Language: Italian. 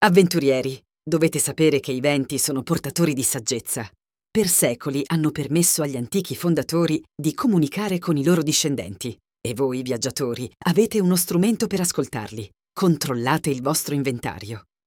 Avventurieri, dovete sapere che i venti sono portatori di saggezza. Per secoli hanno permesso agli antichi fondatori di comunicare con i loro discendenti. E voi, viaggiatori, avete uno strumento per ascoltarli. Controllate il vostro inventario.